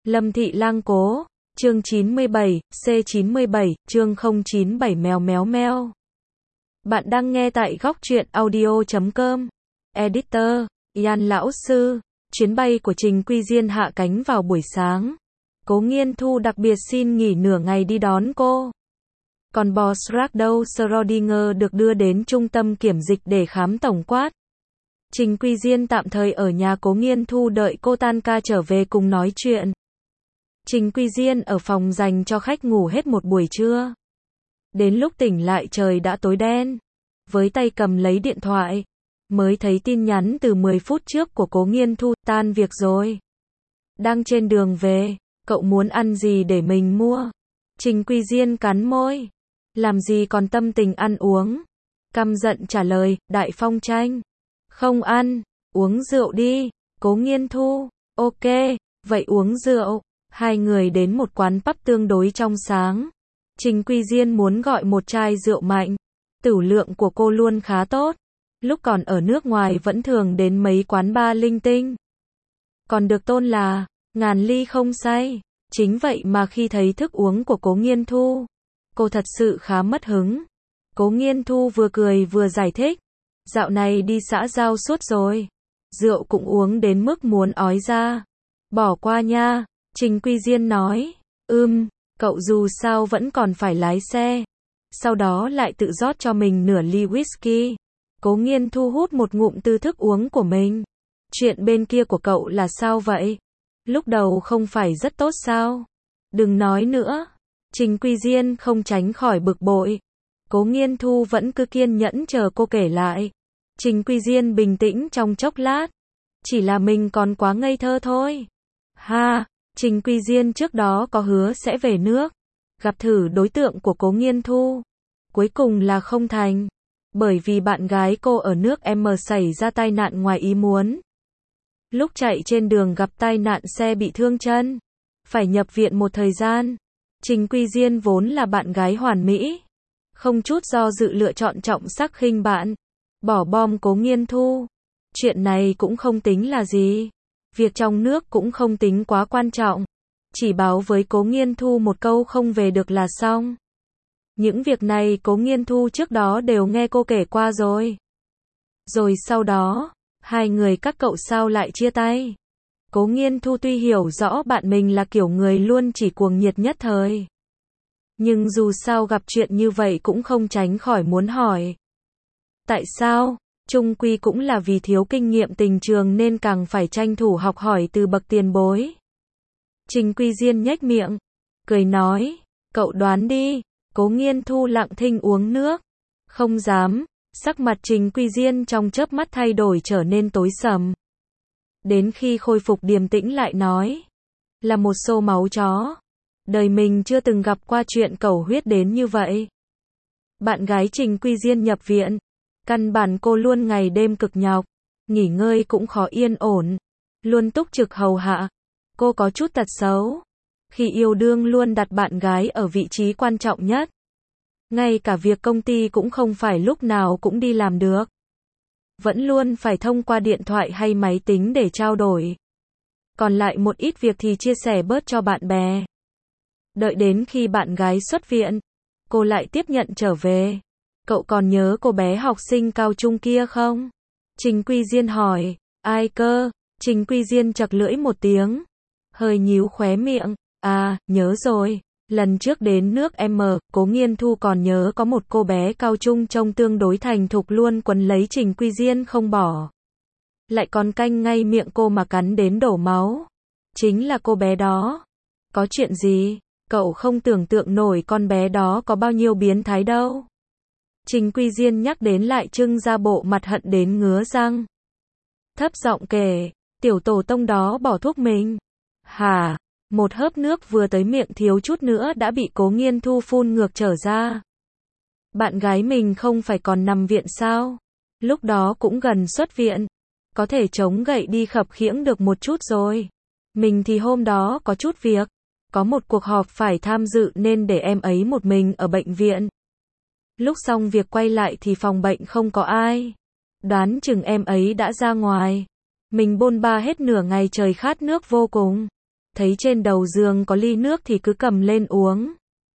Lâm Thị Lang Cố, chương 97, C97, chương 097 mèo méo meo. Bạn đang nghe tại góc truyện audio.com. Editor, Yan Lão Sư. Chuyến bay của Trình Quy Diên hạ cánh vào buổi sáng. Cố Nghiên Thu đặc biệt xin nghỉ nửa ngày đi đón cô. Còn boss Ragdow Schrödinger được đưa đến trung tâm kiểm dịch để khám tổng quát. Trình Quy Diên tạm thời ở nhà Cố Nghiên Thu đợi cô tan ca trở về cùng nói chuyện. Trình Quy Diên ở phòng dành cho khách ngủ hết một buổi trưa. Đến lúc tỉnh lại trời đã tối đen. Với tay cầm lấy điện thoại, mới thấy tin nhắn từ 10 phút trước của Cố Nghiên Thu, tan việc rồi. Đang trên đường về, cậu muốn ăn gì để mình mua? Trình Quy Diên cắn môi. Làm gì còn tâm tình ăn uống? Căm giận trả lời, Đại Phong Tranh. Không ăn, uống rượu đi. Cố Nghiên Thu, ok, vậy uống rượu. Hai người đến một quán pub tương đối trong sáng. Trình Quy Diên muốn gọi một chai rượu mạnh. Tửu lượng của cô luôn khá tốt. Lúc còn ở nước ngoài vẫn thường đến mấy quán bar linh tinh. Còn được tôn là ngàn ly không say. Chính vậy mà khi thấy thức uống của Cố Nghiên Thu, cô thật sự khá mất hứng. Cố Nghiên Thu vừa cười vừa giải thích. Dạo này đi xã giao suốt rồi. Rượu cũng uống đến mức muốn ói ra. Bỏ qua nha. Trình Quy Diên nói. Cậu dù sao vẫn còn phải lái xe. Sau đó lại tự rót cho mình nửa ly whisky. Cố Nghiên Thu hút một ngụm từ thức uống của mình. Chuyện bên kia của cậu là sao vậy? Lúc đầu không phải rất tốt sao? Đừng nói nữa. Trình Quy Diên không tránh khỏi bực bội. Cố Nghiên Thu vẫn cứ kiên nhẫn chờ cô kể lại. Trình Quy Diên bình tĩnh trong chốc lát. Chỉ là mình còn quá ngây thơ thôi. Ha, Trình Quy Diên trước đó có hứa sẽ về nước. Gặp thử đối tượng của Cố Nghiên Thu. Cuối cùng là không thành. Bởi vì bạn gái cô ở nước M xảy ra tai nạn ngoài ý muốn. Lúc chạy trên đường gặp tai nạn xe bị thương chân. Phải nhập viện một thời gian. Trình Quy Diên vốn là bạn gái hoàn mỹ. Không chút do dự lựa chọn trọng sắc khinh bạn. Bỏ bom Cố Nghiên Thu. Chuyện này cũng không tính là gì. Việc trong nước cũng không tính quá quan trọng. Chỉ báo với Cố Nghiên Thu một câu không về được là xong. Những việc này Cố Nghiên Thu trước đó đều nghe cô kể qua rồi. Rồi sau đó, hai người các cậu sao lại chia tay? Cố Nghiên Thu tuy hiểu rõ bạn mình là kiểu người luôn chỉ cuồng nhiệt nhất thời. Nhưng dù sao gặp chuyện như vậy cũng không tránh khỏi muốn hỏi. Tại sao? Chung quy cũng là vì thiếu kinh nghiệm tình trường nên càng phải tranh thủ học hỏi từ bậc tiền bối. Trình Quy Diên nhếch miệng, cười nói, cậu đoán đi. Cố Nghiên Thu lặng thinh uống nước. Không dám. Sắc mặt Trình Quy Diên trong chớp mắt thay đổi trở nên tối sầm. Đến khi khôi phục điềm tĩnh lại nói, là một xô máu chó. Đời mình chưa từng gặp qua chuyện cầu huyết đến như vậy. Bạn gái Trình Quy Diên nhập viện. Căn bản cô luôn ngày đêm cực nhọc. Nghỉ ngơi cũng khó yên ổn. Luôn túc trực hầu hạ. Cô có chút tật xấu. Khi yêu đương luôn đặt bạn gái ở vị trí quan trọng nhất. Ngay cả việc công ty cũng không phải lúc nào cũng đi làm được. Vẫn luôn phải thông qua điện thoại hay máy tính để trao đổi. Còn lại một ít việc thì chia sẻ bớt cho bạn bè. Đợi đến khi bạn gái xuất viện, cô lại tiếp nhận trở về. Cậu còn nhớ cô bé học sinh cao trung kia không? Trình Quy Diên hỏi. Ai cơ? Trình Quy Diên chật lưỡi một tiếng. Hơi nhíu khóe miệng. À, nhớ rồi. Lần trước đến nước M, Cố Nghiên Thu còn nhớ có một cô bé cao trung trông tương đối thành thục luôn quấn lấy Trình Quy Diên không bỏ. Lại còn canh ngay miệng cô mà cắn đến đổ máu. Chính là cô bé đó. Có chuyện gì? Cậu không tưởng tượng nổi con bé đó có bao nhiêu biến thái đâu. Trình Quy Diên nhắc đến lại trưng ra bộ mặt hận đến ngứa răng. Thấp giọng kể, tiểu tổ tông đó bỏ thuốc mình. Hả? Một hớp nước vừa tới miệng thiếu chút nữa đã bị Cố Nghiên Thu phun ngược trở ra. Bạn gái mình không phải còn nằm viện sao? Lúc đó cũng gần xuất viện. Có thể chống gậy đi khập khiễng được một chút rồi. Mình thì hôm đó có chút việc. Có một cuộc họp phải tham dự nên để em ấy một mình ở bệnh viện. Lúc xong việc quay lại thì phòng bệnh không có ai. Đoán chừng em ấy đã ra ngoài. Mình bôn ba hết nửa ngày trời khát nước vô cùng. thấy trên đầu giường có ly nước thì cứ cầm lên uống.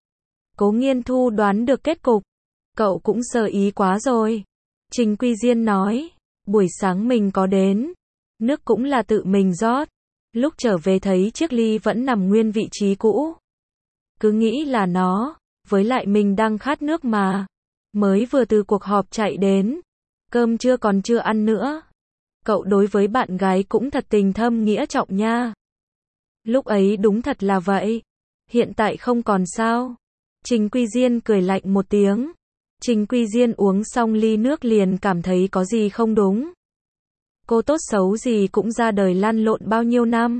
Cố Nghiên Thu đoán được kết cục. Cậu cũng sơ ý quá rồi. Trình Quy Diên nói, buổi sáng mình có đến. Nước cũng là tự mình rót. Lúc trở về thấy chiếc ly vẫn nằm nguyên vị trí cũ. Cứ nghĩ là nó, với lại mình đang khát nước mà. Mới vừa từ cuộc họp chạy đến. Cơm trưa còn chưa ăn nữa. Cậu đối với bạn gái cũng thật tình thâm nghĩa trọng nha. Lúc ấy đúng thật là vậy. Hiện tại không còn sao. Trình Quy Diên cười lạnh một tiếng. Trình Quy Diên uống xong ly nước liền cảm thấy có gì không đúng. Cô tốt xấu gì cũng ra đời lăn lộn bao nhiêu năm.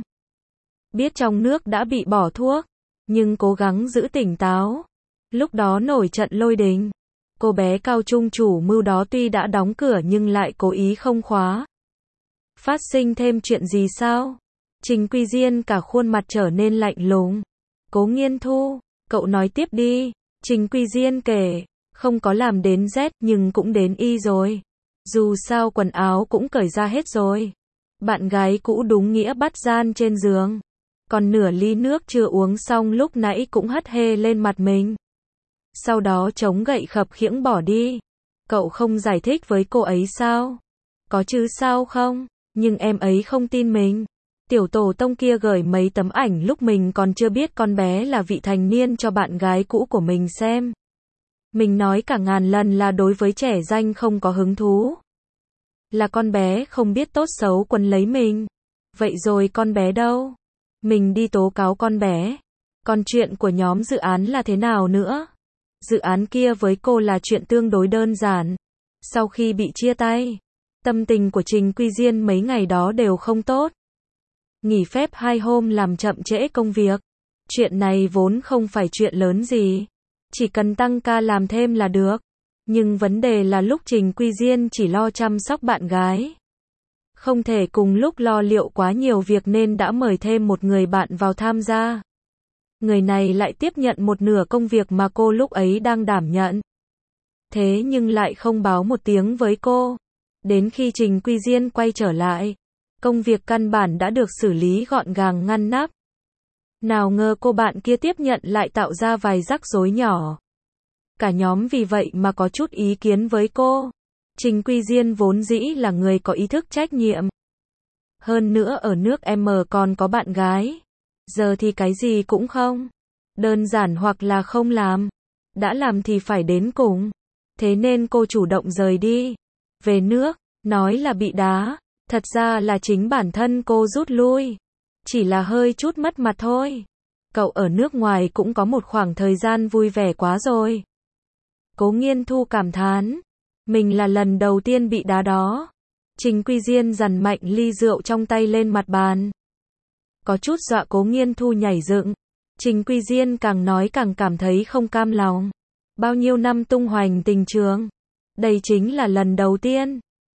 Biết trong nước đã bị bỏ thuốc, nhưng cố gắng giữ tỉnh táo. Lúc đó nổi trận lôi đình. Cô bé cao trung chủ mưu đó tuy đã đóng cửa nhưng lại cố ý không khóa. Phát sinh thêm chuyện gì sao? Trình Quy Diên cả khuôn mặt trở nên lạnh lùng. Cố Nghiên Thu, cậu nói tiếp đi. Trình Quy Diên kể, không có làm đến Z nhưng cũng đến Y rồi. Dù sao quần áo cũng cởi ra hết rồi. Bạn gái cũ đúng nghĩa bắt gian trên giường. Còn nửa ly nước chưa uống xong lúc nãy cũng hất hê lên mặt mình. Sau đó chống gậy khập khiễng bỏ đi. Cậu không giải thích với cô ấy sao? Có chứ sao không? Nhưng em ấy không tin mình. Tiểu tổ tông kia gửi mấy tấm ảnh lúc mình còn chưa biết con bé là vị thành niên cho bạn gái cũ của mình xem. Mình nói cả ngàn lần là đối với trẻ danh không có hứng thú. Là con bé không biết tốt xấu quấn lấy mình. Vậy rồi con bé đâu? Mình đi tố cáo con bé. Còn chuyện của nhóm dự án là thế nào nữa? Dự án kia với cô là chuyện tương đối đơn giản. Sau khi bị chia tay, tâm tình của Trình Quy Diên mấy ngày đó đều không tốt. Nghỉ phép 2 hôm làm chậm trễ công việc. Chuyện này vốn không phải chuyện lớn gì. Chỉ cần tăng ca làm thêm là được. Nhưng vấn đề là lúc Trình Quy Diên chỉ lo chăm sóc bạn gái. Không thể cùng lúc lo liệu quá nhiều việc nên đã mời thêm một người bạn vào tham gia. Người này lại tiếp nhận một nửa công việc mà cô lúc ấy đang đảm nhận. Thế nhưng lại không báo một tiếng với cô. Đến khi Trình Quy Diên quay trở lại, công việc căn bản đã được xử lý gọn gàng ngăn nắp. Nào ngờ cô bạn kia tiếp nhận lại tạo ra vài rắc rối nhỏ. Cả nhóm vì vậy mà có chút ý kiến với cô. Trình Quy Diên vốn dĩ là người có ý thức trách nhiệm. Hơn nữa ở nước M còn có bạn gái. Giờ thì cái gì cũng không. Đơn giản hoặc là không làm. Đã làm thì phải đến cùng. Thế nên cô chủ động rời đi. Về nước, nói là bị đá. Thật ra là chính bản thân cô rút lui. Chỉ là hơi chút mất mặt thôi. Cậu ở nước ngoài cũng có một khoảng thời gian vui vẻ quá rồi. Cố Nghiên Thu cảm thán. Mình là lần đầu tiên bị đá đó. Trình Quy Diên dằn mạnh ly rượu trong tay lên mặt bàn. Có chút dọa Cố Nghiên Thu nhảy dựng. Trình Quy Diên càng nói càng cảm thấy không cam lòng. Bao nhiêu năm tung hoành tình trường. Đây chính là lần đầu tiên.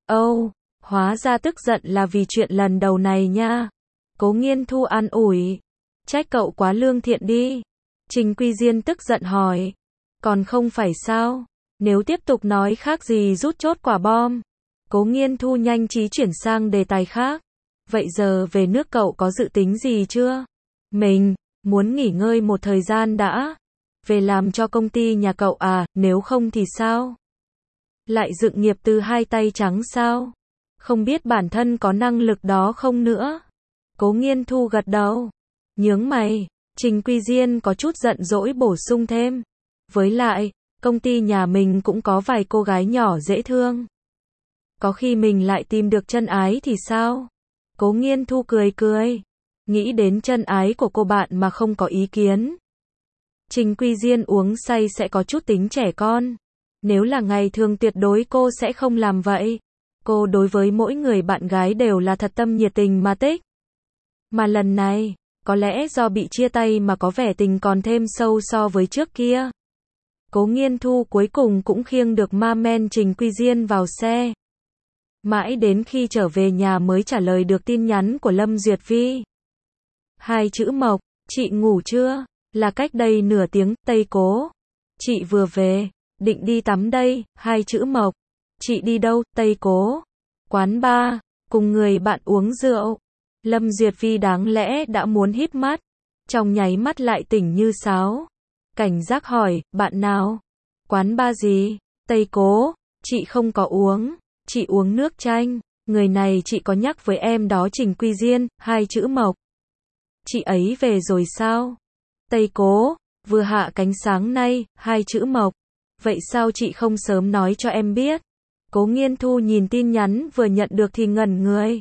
Hóa ra tức giận là vì chuyện lần đầu này nha. Cố Nghiên Thu an ủi. Trách cậu quá lương thiện đi. Trình Quy Diên tức giận hỏi. Còn không phải sao? Nếu tiếp tục nói khác gì rút chốt quả bom. Cố Nghiên Thu nhanh trí chuyển sang đề tài khác. Vậy giờ về nước cậu có dự tính gì chưa? Mình muốn nghỉ ngơi một thời gian đã. Về làm cho công ty nhà cậu à, nếu không thì sao? Lại dựng nghiệp từ hai tay trắng sao? Không biết bản thân có năng lực đó không nữa. Cố Nghiên Thu gật đầu. Nhướng mày, Trình Quy Diên có chút giận dỗi bổ sung thêm. Với lại, công ty nhà mình cũng có vài cô gái nhỏ dễ thương. Có khi mình lại tìm được chân ái thì sao? Cố Nghiên Thu cười cười. Nghĩ đến chân ái của cô bạn mà không có ý kiến. Trình Quy Diên uống say sẽ có chút tính trẻ con. Nếu là ngày thường tuyệt đối cô sẽ không làm vậy. Cô đối với mỗi người bạn gái đều là thật tâm nhiệt tình mà thích. Mà lần này, có lẽ do bị chia tay mà có vẻ tình còn thêm sâu so với trước kia. Cố Nghiên Thu cuối cùng cũng khiêng được ma men Trình Quy Diên vào xe. Mãi đến khi trở về nhà mới trả lời được tin nhắn của Lâm Duyệt Vi. 2 chữ Mộc, chị ngủ chưa? Là cách đây nửa tiếng, Tây Cố. Chị vừa về, định đi tắm đây, 2 chữ Mộc. Chị đi đâu, Tây Cố? Quán bar, cùng người bạn uống rượu. Lâm Duyệt Vi đáng lẽ đã muốn híp mắt, trong nháy mắt lại tỉnh như sáo. Cảnh giác hỏi, bạn nào? Quán bar gì? Tây Cố, chị không có uống, chị uống nước chanh. Người này chị có nhắc với em đó Trình Quy Diên, 2 chữ Mộc. Chị ấy về rồi sao? Tây Cố, vừa hạ cánh sáng nay, 2 chữ Mộc. Vậy sao chị không sớm nói cho em biết? Cố Nghiên Thu nhìn tin nhắn vừa nhận được thì ngẩn người.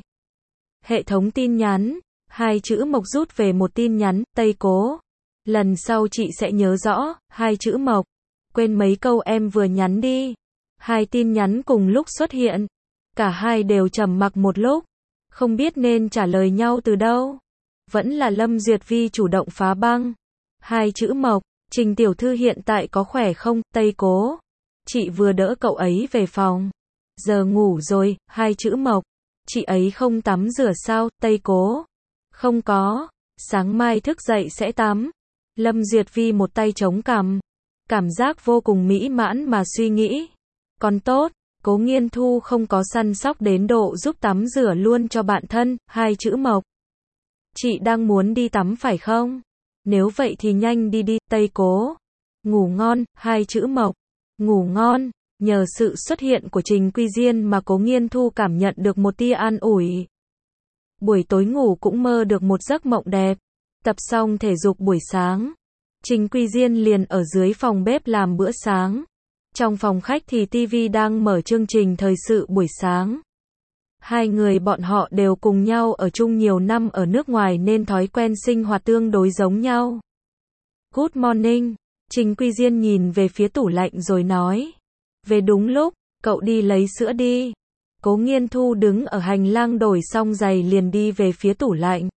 Hệ thống tin nhắn, 2 chữ Mộc rút về một tin nhắn, Tây Cố. Lần sau chị sẽ nhớ rõ, 2 chữ Mộc. Quên mấy câu em vừa nhắn đi. 2 tin nhắn cùng lúc xuất hiện. Cả hai đều trầm mặc một lúc. Không biết nên trả lời nhau từ đâu. Vẫn là Lâm Duyệt Vi chủ động phá băng. 2 chữ Mộc, Trình tiểu thư hiện tại có khỏe không, Tây Cố? Chị vừa đỡ cậu ấy về phòng. Giờ ngủ rồi, 2 chữ Mộc. Chị ấy không tắm rửa sao, Tây Cố? Không có, sáng mai thức dậy sẽ tắm. Lâm Duyệt Vi một tay chống cằm. Cảm giác vô cùng mỹ mãn mà suy nghĩ. Còn tốt, Cố Nghiên Thu không có săn sóc đến độ giúp tắm rửa luôn cho bạn thân, 2 chữ Mộc. Chị đang muốn đi tắm phải không? Nếu vậy thì nhanh đi đi, Tây Cố. Ngủ ngon, 2 chữ Mộc. Ngủ ngon, nhờ sự xuất hiện của Trình Quy Diên mà Cố Nghiên Thu cảm nhận được một tia an ủi. Buổi tối ngủ cũng mơ được một giấc mộng đẹp. Tập xong thể dục buổi sáng, Trình Quy Diên liền ở dưới phòng bếp làm bữa sáng. Trong phòng khách thì TV đang mở chương trình thời sự buổi sáng. Hai người bọn họ đều cùng nhau ở chung nhiều năm ở nước ngoài nên thói quen sinh hoạt tương đối giống nhau. Good morning, Trình Quy Diên nhìn về phía tủ lạnh rồi nói. Về đúng lúc, cậu đi lấy sữa đi. Cố Nghiên Thu đứng ở hành lang đổi xong giày liền đi về phía tủ lạnh.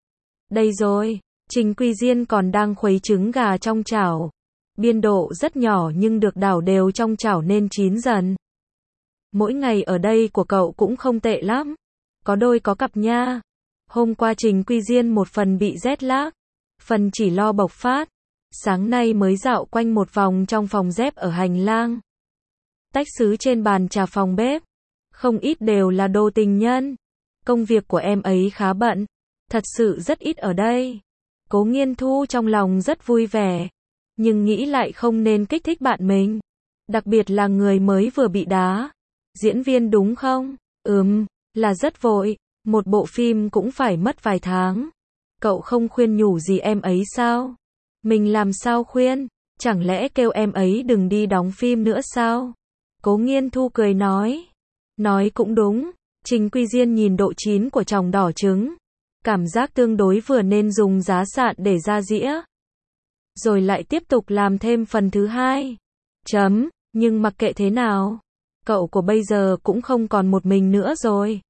Đây rồi, Trình Quy Diên còn đang khuấy trứng gà trong chảo. Biên độ rất nhỏ nhưng được đảo đều trong chảo nên chín dần. Mỗi ngày ở đây của cậu cũng không tệ lắm. Có đôi có cặp nha. Hôm qua Trình Quy Diên một phần bị jet lag, phần chỉ lo bộc phát. Sáng nay mới dạo quanh một vòng trong phòng dép ở hành lang. Tách sứ trên bàn trà phòng bếp. Không ít đều là đồ tình nhân. Công việc của em ấy khá bận. Thật sự rất ít ở đây. Cố Nghiên Thu trong lòng rất vui vẻ. Nhưng nghĩ lại không nên kích thích bạn mình. Đặc biệt là người mới vừa bị đá. Diễn viên đúng không? Là rất vội. Một bộ phim cũng phải mất vài tháng. Cậu không khuyên nhủ gì em ấy sao? Mình làm sao khuyên? Chẳng lẽ kêu em ấy đừng đi đóng phim nữa sao? Cố Nghiên Thu cười nói. Nói cũng đúng. Trình Quy Diên nhìn độ chín của tròng đỏ trứng. Cảm giác tương đối vừa nên dùng giá sạn để ra dĩa. Rồi lại tiếp tục làm thêm phần thứ hai. Nhưng mặc kệ thế nào, cậu của bây giờ cũng không còn một mình nữa rồi.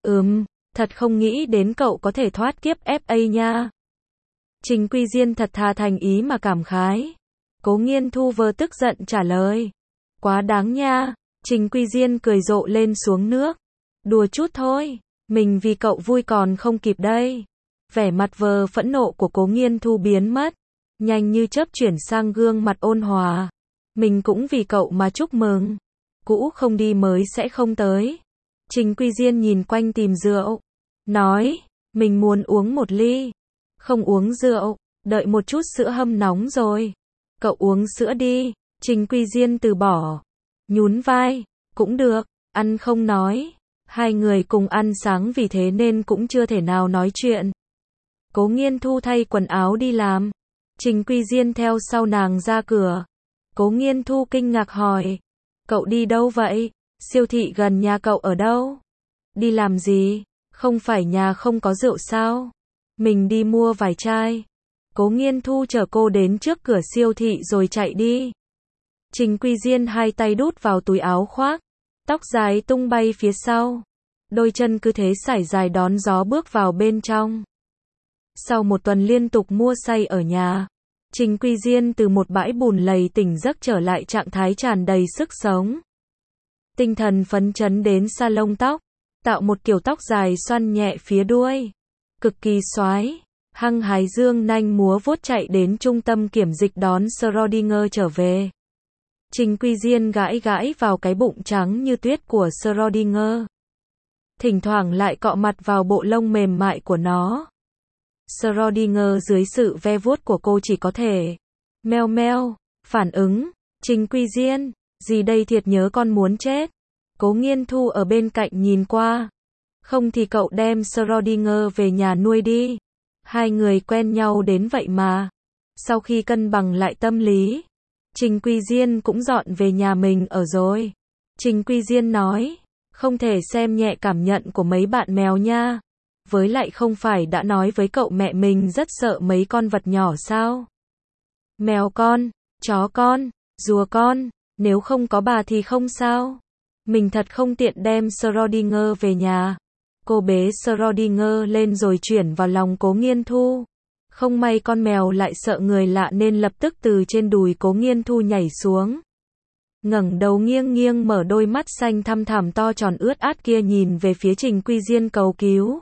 Thật không nghĩ đến cậu có thể thoát kiếp FA nha. Trình Quy Diên thật thà thành ý mà cảm khái. Cố Nghiên Thu vờ tức giận trả lời. Quá đáng nha. Trình Quy Diên cười rộ lên xuống nước. Đùa chút thôi. Mình vì cậu vui còn không kịp đây. Vẻ mặt vờ phẫn nộ của Cố Nghiên Thu biến mất. Nhanh như chớp chuyển sang gương mặt ôn hòa. Mình cũng vì cậu mà chúc mừng. Cũ không đi mới sẽ không tới. Trình Quy Diên nhìn quanh tìm rượu. Nói, mình muốn uống một ly. Không uống rượu, đợi một chút sữa hâm nóng rồi. Cậu uống sữa đi. Trình Quy Diên từ bỏ. Nhún vai, cũng được, ăn không nói. Hai người cùng ăn sáng vì thế nên cũng chưa thể nào nói chuyện. Cố Nghiên Thu thay quần áo đi làm. Trình Quy Diên theo sau nàng ra cửa. Cố Nghiên Thu kinh ngạc hỏi. Cậu đi đâu vậy? Siêu thị gần nhà cậu ở đâu? Đi làm gì? Không phải nhà không có rượu sao? Mình đi mua vài chai. Cố Nghiên Thu chở cô đến trước cửa siêu thị rồi chạy đi. Trình Quy Diên hai tay đút vào túi áo khoác. Tóc dài tung bay phía sau. Đôi chân cứ thế sải dài đón gió bước vào bên trong. Sau một tuần liên tục mua say ở nhà, Trình Quy Diên từ một bãi bùn lầy tỉnh giấc trở lại trạng thái tràn đầy sức sống. Tinh thần phấn chấn đến salon tóc, tạo một kiểu tóc dài xoăn nhẹ phía đuôi. Cực kỳ xoái, hăng hái dương nanh múa vuốt chạy đến trung tâm kiểm dịch đón Schrödinger trở về. Trình Quy Diên gãi gãi vào cái bụng trắng như tuyết của Schrödinger. thỉnh thoảng lại cọ mặt vào bộ lông mềm mại của nó. Schrödinger dưới sự ve vuốt của cô chỉ có thể meo meo, phản ứng. Trình Quy Diên, gì đây, thiệt nhớ con muốn chết. Cố Nghiên Thu ở bên cạnh nhìn qua. Không thì cậu đem Schrödinger về nhà nuôi đi. Hai người quen nhau đến vậy mà. Sau khi cân bằng lại tâm lý, Trình Quy Diên cũng dọn về nhà mình ở rồi. Trình Quy Diên nói, không thể xem nhẹ cảm nhận của mấy bạn mèo nha. Với lại không phải đã nói với cậu mẹ mình rất sợ mấy con vật nhỏ sao? Mèo con, chó con, rùa con, nếu không có bà thì không sao. Mình thật không tiện đem Schrödinger về nhà. Cô bế Schrödinger lên rồi chuyển vào lòng Cố Nghiên Thu. Không may con mèo lại sợ người lạ nên lập tức từ trên đùi Cố Nghiên Thu nhảy xuống. Ngẩng đầu nghiêng nghiêng mở đôi mắt xanh thăm thẳm to tròn ướt át kia nhìn về phía Trình Quy Diên cầu cứu.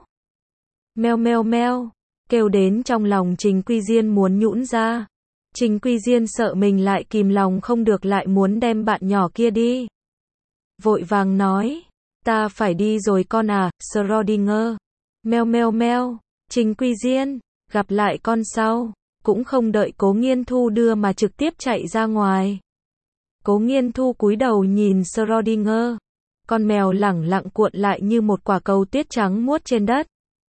Meo meo meo, kêu đến trong lòng Trình Quy Diên muốn nhũn ra. Trình Quy Diên sợ mình lại kìm lòng không được lại muốn đem bạn nhỏ kia đi. Vội vàng nói, ta phải đi rồi con à, Schrödinger. Meo meo meo, Trình Quy Diên, gặp lại con sau. Cũng không đợi Cố Nghiên Thu đưa mà trực tiếp chạy ra ngoài. Cố Nghiên Thu cúi đầu nhìn Schrödinger. Con mèo lẳng lặng cuộn lại như một quả cầu tuyết trắng muốt trên đất.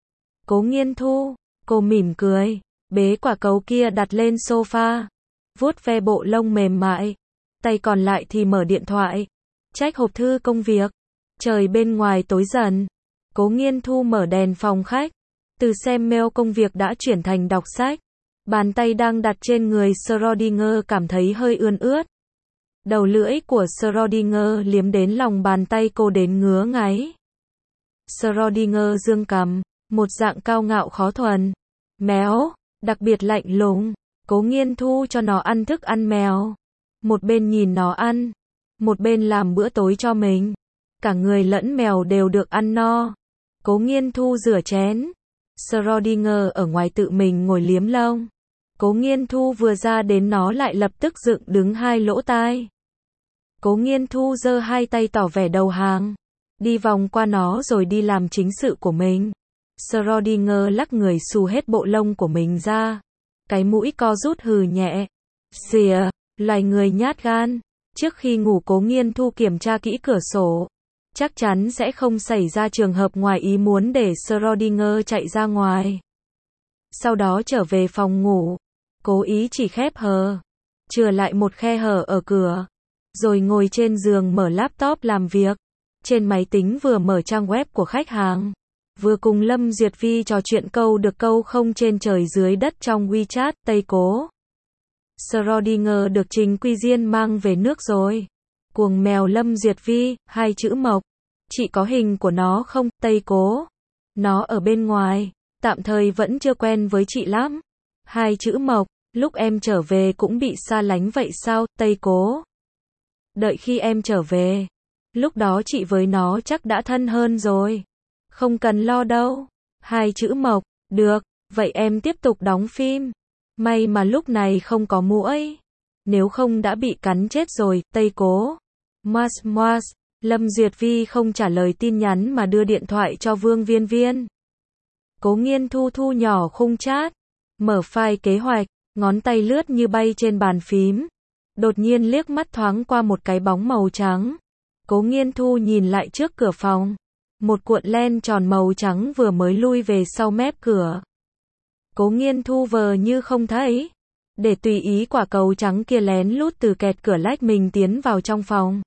Cố Nghiên Thu, cô mỉm cười, bế quả cầu kia đặt lên sofa, vuốt ve bộ lông mềm mại, tay còn lại thì mở điện thoại, check hộp thư công việc. Trời bên ngoài tối dần, Cố Nghiên Thu mở đèn phòng khách, từ xem mail công việc đã chuyển thành đọc sách. Bàn tay đang đặt trên người Schrödinger cảm thấy hơi ươn ướt. Đầu lưỡi của Schrödinger liếm đến lòng bàn tay cô đến ngứa ngáy. Schrödinger dương cằm, một dạng cao ngạo khó thuần, méo, đặc biệt lạnh lùng. Cố Nghiên Thu cho nó ăn thức ăn mèo. Một bên nhìn nó ăn, một bên làm bữa tối cho mình. Cả người lẫn mèo đều được ăn no. Cố Nghiên Thu rửa chén. Schrödinger ở ngoài tự mình ngồi liếm lông. Cố Nghiên Thu vừa ra đến nó lại lập tức dựng đứng hai lỗ tai. Cố Nghiên Thu giơ hai tay tỏ vẻ đầu hàng. Đi vòng qua nó rồi đi làm chính sự của mình. Schrödinger lắc người xù hết bộ lông của mình ra. Cái mũi co rút hừ nhẹ. Xìa, loài người nhát gan. Trước khi ngủ Cố Nghiên Thu kiểm tra kỹ cửa sổ. Chắc chắn sẽ không xảy ra trường hợp ngoài ý muốn để Schrödinger chạy ra ngoài. Sau đó trở về phòng ngủ. Cố ý chỉ khép hờ. Chừa lại một khe hở ở cửa. Rồi ngồi trên giường mở laptop làm việc. Trên máy tính vừa mở trang web của khách hàng. Vừa cùng Lâm Duyệt Vi trò chuyện câu được câu không trên trời dưới đất trong WeChat. Tây Cố. Schrödinger được Trình Quy Diên mang về nước rồi. Cuồng mèo Lâm Duyệt Vi, hai chữ mộc. Chị có hình của nó không, Tây Cố? Nó ở bên ngoài, tạm thời vẫn chưa quen với chị lắm. Hai chữ mộc, lúc em trở về cũng bị xa lánh vậy sao, Tây Cố? Đợi khi em trở về, lúc đó chị với nó chắc đã thân hơn rồi. Không cần lo đâu. Hai chữ mộc, được, vậy em tiếp tục đóng phim. May mà lúc này không có muỗi. Nếu không đã bị cắn chết rồi, Tây Cố. Moas. Lâm Duyệt Vi không trả lời tin nhắn mà đưa điện thoại cho Vương Viên Viên. Cố Nghiên Thu thu nhỏ khung chat. Mở file kế hoạch, ngón tay lướt như bay trên bàn phím. Đột nhiên liếc mắt thoáng qua một cái bóng màu trắng. Cố Nghiên Thu nhìn lại trước cửa phòng. Một cuộn len tròn màu trắng vừa mới lui về sau mép cửa. Cố Nghiên Thu vờ như không thấy. Để tùy ý quả cầu trắng kia lén lút từ kẹt cửa lách mình tiến vào trong phòng.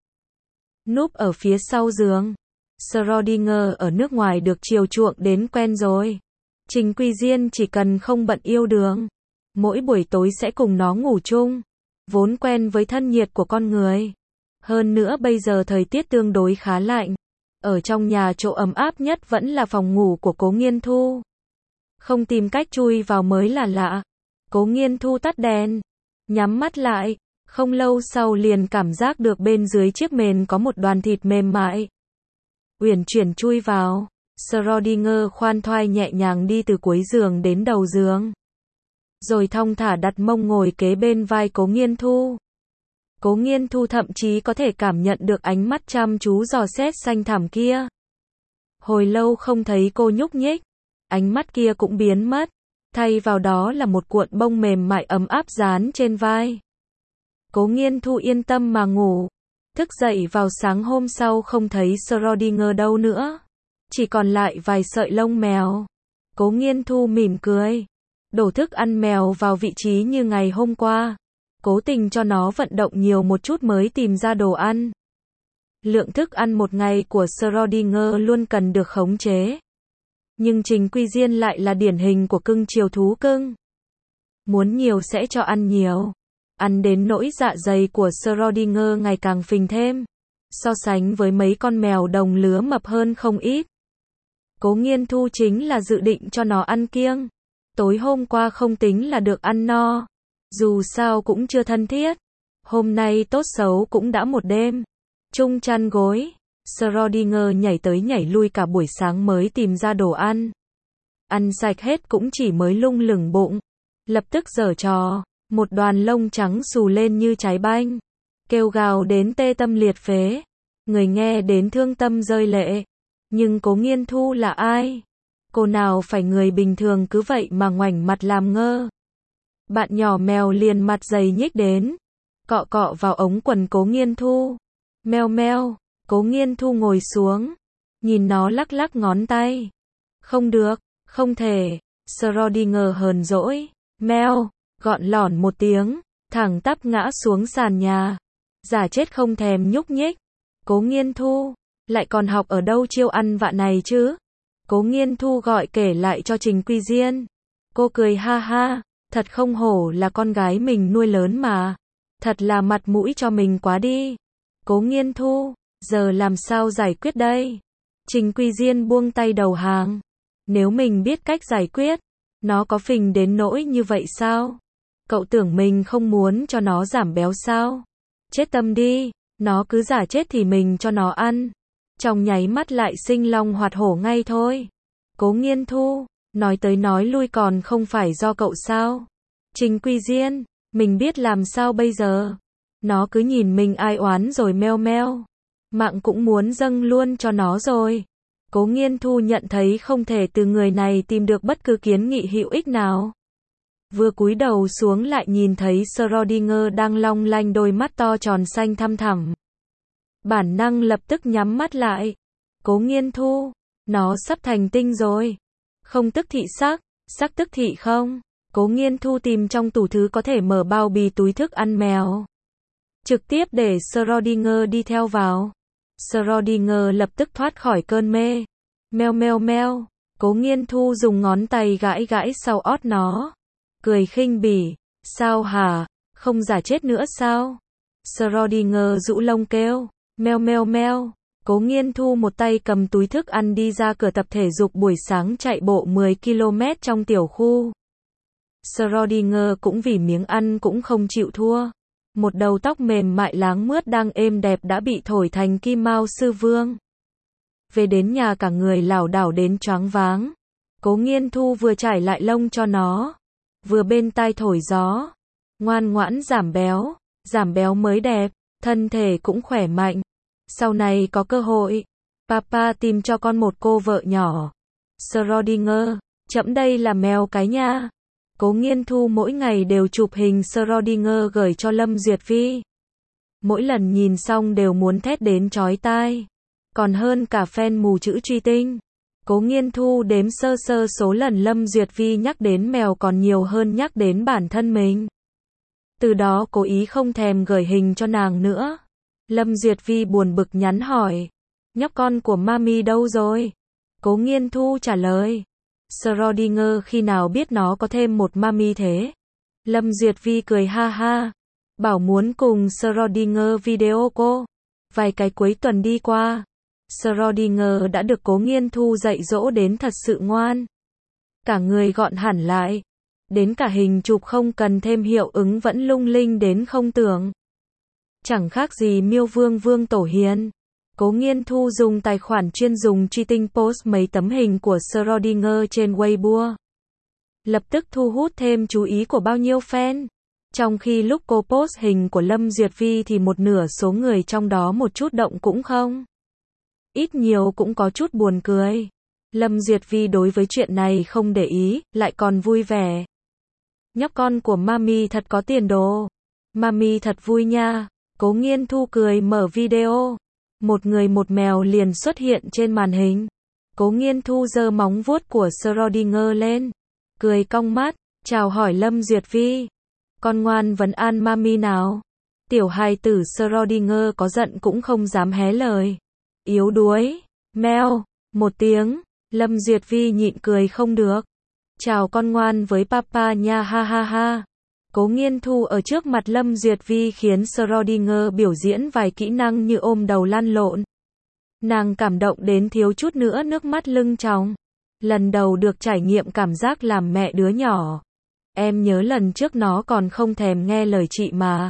Núp ở phía sau giường. Schrödinger ở nước ngoài được chiều chuộng đến quen rồi. Trình Quy Diên chỉ cần không bận yêu đương. Mỗi buổi tối sẽ cùng nó ngủ chung. Vốn quen với thân nhiệt của con người. Hơn nữa bây giờ thời tiết tương đối khá lạnh. Ở trong nhà chỗ ấm áp nhất vẫn là phòng ngủ của Cố Nghiên Thu. Không tìm cách chui vào mới là lạ. Cố Nghiên Thu tắt đèn. Nhắm mắt lại. Không lâu sau liền cảm giác được bên dưới chiếc mền có một đoàn thịt mềm mại. Uyển chuyển chui vào. Schrödinger khoan thoai nhẹ nhàng đi từ cuối giường đến đầu giường. Rồi thong thả đặt mông ngồi kế bên vai Cố Nghiên Thu. Cố Nghiên Thu thậm chí có thể cảm nhận được ánh mắt chăm chú dò xét xanh thẳm kia. Hồi lâu không thấy cô nhúc nhích, ánh mắt kia cũng biến mất, thay vào đó là một cuộn bông mềm mại ấm áp dán trên vai. Cố Nghiên Thu yên tâm mà ngủ. Thức dậy vào sáng hôm sau không thấy Schrödinger đâu nữa, chỉ còn lại vài sợi lông mèo. Cố Nghiên Thu mỉm cười, đổ thức ăn mèo vào vị trí như ngày hôm qua, cố tình cho nó vận động nhiều một chút mới tìm ra đồ ăn. Lượng thức ăn một ngày của Schrödinger luôn cần được khống chế. Nhưng Trình Quy Diên lại là điển hình của cưng chiều thú cưng. Muốn nhiều sẽ cho ăn nhiều. Ăn đến nỗi dạ dày của Schrödinger ngày càng phình thêm. So sánh với mấy con mèo đồng lứa mập hơn không ít. Cố Nghiên Thu chính là dự định cho nó ăn kiêng. Tối hôm qua không tính là được ăn no. Dù sao cũng chưa thân thiết. Hôm nay tốt xấu cũng đã một đêm. Chung chăn gối. Schrödinger nhảy tới nhảy lui cả buổi sáng mới tìm ra đồ ăn. Ăn sạch hết cũng chỉ mới lung lửng bụng. Lập tức giở trò. Một đoàn lông trắng xù lên như trái banh. Kêu gào đến tê tâm liệt phế. Người nghe đến thương tâm rơi lệ. Nhưng Cố Nghiên Thu là ai? Cô nào phải người bình thường cứ vậy mà ngoảnh mặt làm ngơ. Bạn nhỏ mèo liền mặt dày nhích đến. Cọ cọ vào ống quần Cố Nghiên Thu. Meo meo. Cố Nghiên Thu ngồi xuống. Nhìn nó lắc lắc ngón tay. Không được, không thể. Schrödinger hờn dỗi. Meo. Gọn lỏn một tiếng. Thẳng tắp ngã xuống sàn nhà. Giả chết không thèm nhúc nhích. Cố Nghiên Thu. Lại còn học ở đâu chiêu ăn vạ này chứ? Cố Nghiên Thu gọi kể lại cho Trình Quy Diên. Cô cười ha ha. Thật không hổ là con gái mình nuôi lớn mà. Thật là mặt mũi cho mình quá đi. Cố Nghiên Thu. Giờ làm sao giải quyết đây? Trình Quy Diên buông tay đầu hàng. Nếu mình biết cách giải quyết, nó có phình đến nỗi như vậy sao? Cậu tưởng mình không muốn cho nó giảm béo sao? Chết tâm đi, nó cứ giả chết thì mình cho nó ăn. Trong nháy mắt lại sinh long hoạt hổ ngay thôi. Cố Nghiên Thu, nói tới nói lui còn không phải do cậu sao? Trình Quy Diên, mình biết làm sao bây giờ? Nó cứ nhìn mình ai oán rồi meo meo. Mạng cũng muốn dâng luôn cho nó rồi. Cố Nghiên Thu nhận thấy không thể từ người này tìm được bất cứ kiến nghị hữu ích nào. Vừa cúi đầu xuống lại nhìn thấy Schrödinger đang long lanh đôi mắt to tròn xanh thăm thẳm. Bản năng lập tức nhắm mắt lại. Cố Nghiên Thu, nó sắp thành tinh rồi. Không tức thị sắc tức thị không? Cố Nghiên Thu tìm trong tủ thứ có thể mở bao bì túi thức ăn mèo. Trực tiếp để Schrödinger đi theo vào. Schrödinger lập tức thoát khỏi cơn mê. Meo meo meo. Cố Nghiên Thu dùng ngón tay gãi gãi sau ót nó. Cười khinh bỉ. Sao hả? Không giả chết nữa sao? Schrödinger rũ lông kêu. Meo meo meo. Cố Nghiên Thu một tay cầm túi thức ăn đi ra cửa tập thể dục buổi sáng chạy bộ 10 km trong tiểu khu. Schrödinger cũng vì miếng ăn cũng không chịu thua. Một đầu tóc mềm mại láng mướt đang êm đẹp đã bị thổi thành kim mao sư vương. Về đến nhà cả người lảo đảo đến choáng váng. Cố Nghiên Thu vừa trải lại lông cho nó, vừa bên tai thổi gió. Ngoan ngoãn giảm béo mới đẹp, thân thể cũng khỏe mạnh. Sau này có cơ hội, papa tìm cho con một cô vợ nhỏ. Schrödinger, chậm đây là mèo cái nha. Cố Nghiên Thu mỗi ngày đều chụp hình Schrödinger gửi cho Lâm Duyệt Vi. Mỗi lần nhìn xong đều muốn thét đến chói tai. Còn hơn cả fan mù chữ truy tinh. Cố Nghiên Thu đếm sơ sơ số lần Lâm Duyệt Vi nhắc đến mèo còn nhiều hơn nhắc đến bản thân mình. Từ đó cố ý không thèm gửi hình cho nàng nữa. Lâm Duyệt Vi buồn bực nhắn hỏi. Nhóc con của mami đâu rồi? Cố Nghiên Thu trả lời. Schrödinger khi nào biết nó có thêm một mami thế? Lâm Duyệt Vi cười ha ha. Bảo muốn cùng Schrödinger video cô. Vài cái cuối tuần đi qua. Schrödinger đã được Cố Nghiên Thu dạy dỗ đến thật sự ngoan. Cả người gọn hẳn lại. Đến cả hình chụp không cần thêm hiệu ứng vẫn lung linh đến không tưởng. Chẳng khác gì Miêu Vương Vương Tổ Hiền. Cố Nghiên Thu dùng tài khoản chuyên dùng truy tinh post mấy tấm hình của Schrödinger trên Weibo. Lập tức thu hút thêm chú ý của bao nhiêu fan. Trong khi lúc cô post hình của Lâm Duyệt Vi thì một nửa số người trong đó một chút động cũng không. ít nhiều cũng có chút buồn cười. Lâm Duyệt Vi đối với chuyện này không để ý, lại còn vui vẻ. Nhóc con của mami thật có tiền đồ. Mami thật vui nha. Cố Nghiên Thu cười mở video. Một người một mèo liền xuất hiện trên màn hình. Cố Nghiên Thu giơ móng vuốt của Schrödinger lên. Cười cong mắt, chào hỏi Lâm Duyệt Vi. Con ngoan vấn an mami nào. Tiểu hài tử Schrödinger có giận cũng không dám hé lời. Yếu đuối. Meo. Một tiếng. Lâm Duyệt Vi nhịn cười không được. Chào con ngoan với papa nha ha ha ha. Cố Nghiên Thu ở trước mặt Lâm Duyệt Vi khiến Schrödinger biểu diễn vài kỹ năng như ôm đầu lăn lộn. Nàng cảm động đến thiếu chút nữa nước mắt lưng tròng. Lần đầu được trải nghiệm cảm giác làm mẹ đứa nhỏ. Em nhớ lần trước nó còn không thèm nghe lời chị mà.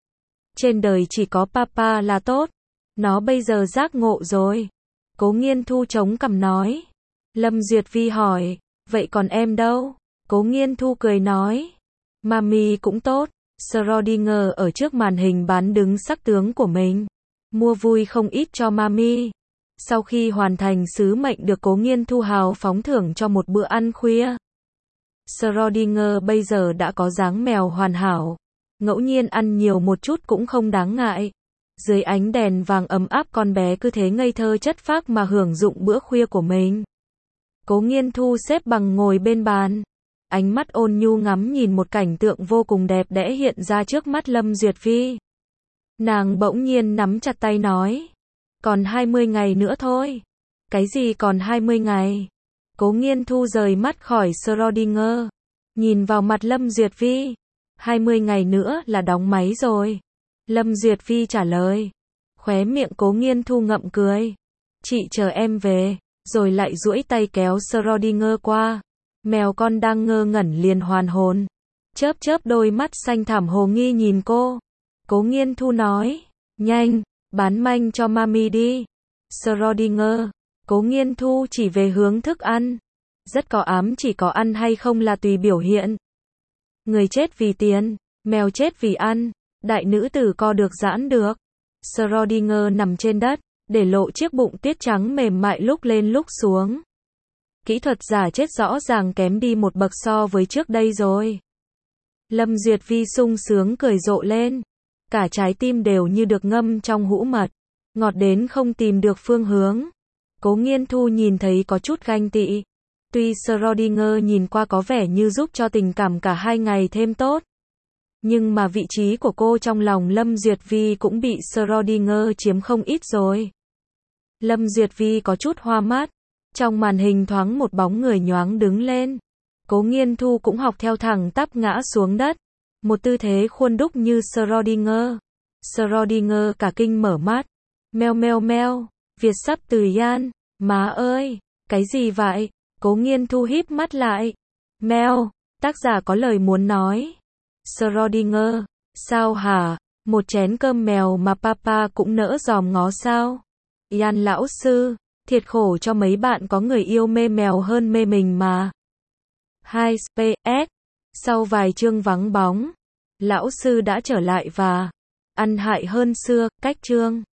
Trên đời chỉ có papa là tốt. Nó bây giờ giác ngộ rồi. Cố Nghiên Thu chống cằm nói. Lâm Duyệt Vi hỏi, vậy còn em đâu? Cố Nghiên Thu cười nói. Mami cũng tốt. Schrödinger ở trước màn hình bán đứng sắc tướng của mình. Mua vui không ít cho mami. Sau khi hoàn thành sứ mệnh được Cố Nghiên Thu hào phóng thưởng cho một bữa ăn khuya. Schrödinger bây giờ đã có dáng mèo hoàn hảo. Ngẫu nhiên ăn nhiều một chút cũng không đáng ngại. Dưới ánh đèn vàng ấm áp con bé cứ thế ngây thơ chất phác mà hưởng dụng bữa khuya của mình. Cố Nghiên Thu xếp bằng ngồi bên bàn. Ánh mắt ôn nhu ngắm nhìn một cảnh tượng vô cùng đẹp đẽ hiện ra trước mắt Lâm Duyệt Vi. Nàng bỗng nhiên nắm chặt tay nói. Còn 20 ngày nữa thôi. Cái gì còn 20 ngày? Cố Nghiên Thu rời mắt khỏi Schrödinger. Nhìn vào mặt Lâm Duyệt Vi. 20 ngày nữa là đóng máy rồi. Lâm Duyệt Vi trả lời. Khóe miệng Cố Nghiên Thu ngậm cười. Chị chờ em về. Rồi lại duỗi tay kéo Schrödinger qua. Mèo con đang ngơ ngẩn liền hoàn hồn. Chớp chớp đôi mắt xanh thẳm hồ nghi nhìn cô. Cố Nghiên Thu nói. Nhanh, bán manh cho mami đi. Schrödinger. Cố Nghiên Thu chỉ về hướng thức ăn. Rất có ám chỉ có ăn hay không là tùy biểu hiện. Người chết vì tiền, mèo chết vì ăn. Đại nữ tử co được giãn được. Schrödinger nằm trên đất, để lộ chiếc bụng tuyết trắng mềm mại lúc lên lúc xuống. Kỹ thuật giả chết rõ ràng kém đi một bậc so với trước đây rồi. Lâm Duyệt Vi sung sướng cười rộ lên. Cả trái tim đều như được ngâm trong hũ mật. Ngọt đến không tìm được phương hướng. Cố Nghiên Thu nhìn thấy có chút ganh tị. Tuy Schrödinger nhìn qua có vẻ như giúp cho tình cảm cả hai ngày thêm tốt. Nhưng mà vị trí của cô trong lòng Lâm Duyệt Vi cũng bị Schrödinger chiếm không ít rồi. Lâm Duyệt Vi có chút hoa mắt. Trong màn hình thoáng một bóng người nhoáng đứng lên. Cố Nghiên Thu cũng học theo thẳng tắp ngã xuống đất. Một tư thế khuôn đúc như Schrödinger. Schrödinger cả kinh mở mắt. Meo meo meo. Việt sắp từ Yan. Má ơi. Cái gì vậy? Cố Nghiên Thu híp mắt lại. Meo. Tác giả có lời muốn nói. Schrödinger. Sao hả? Một chén cơm mèo mà papa cũng nỡ dòm ngó sao? Yan lão sư. Thiệt khổ cho mấy bạn có người yêu mê mèo hơn mê mình mà. 2. PS. Sau vài chương vắng bóng, lão sư đã trở lại và ăn hại hơn xưa, cách chương.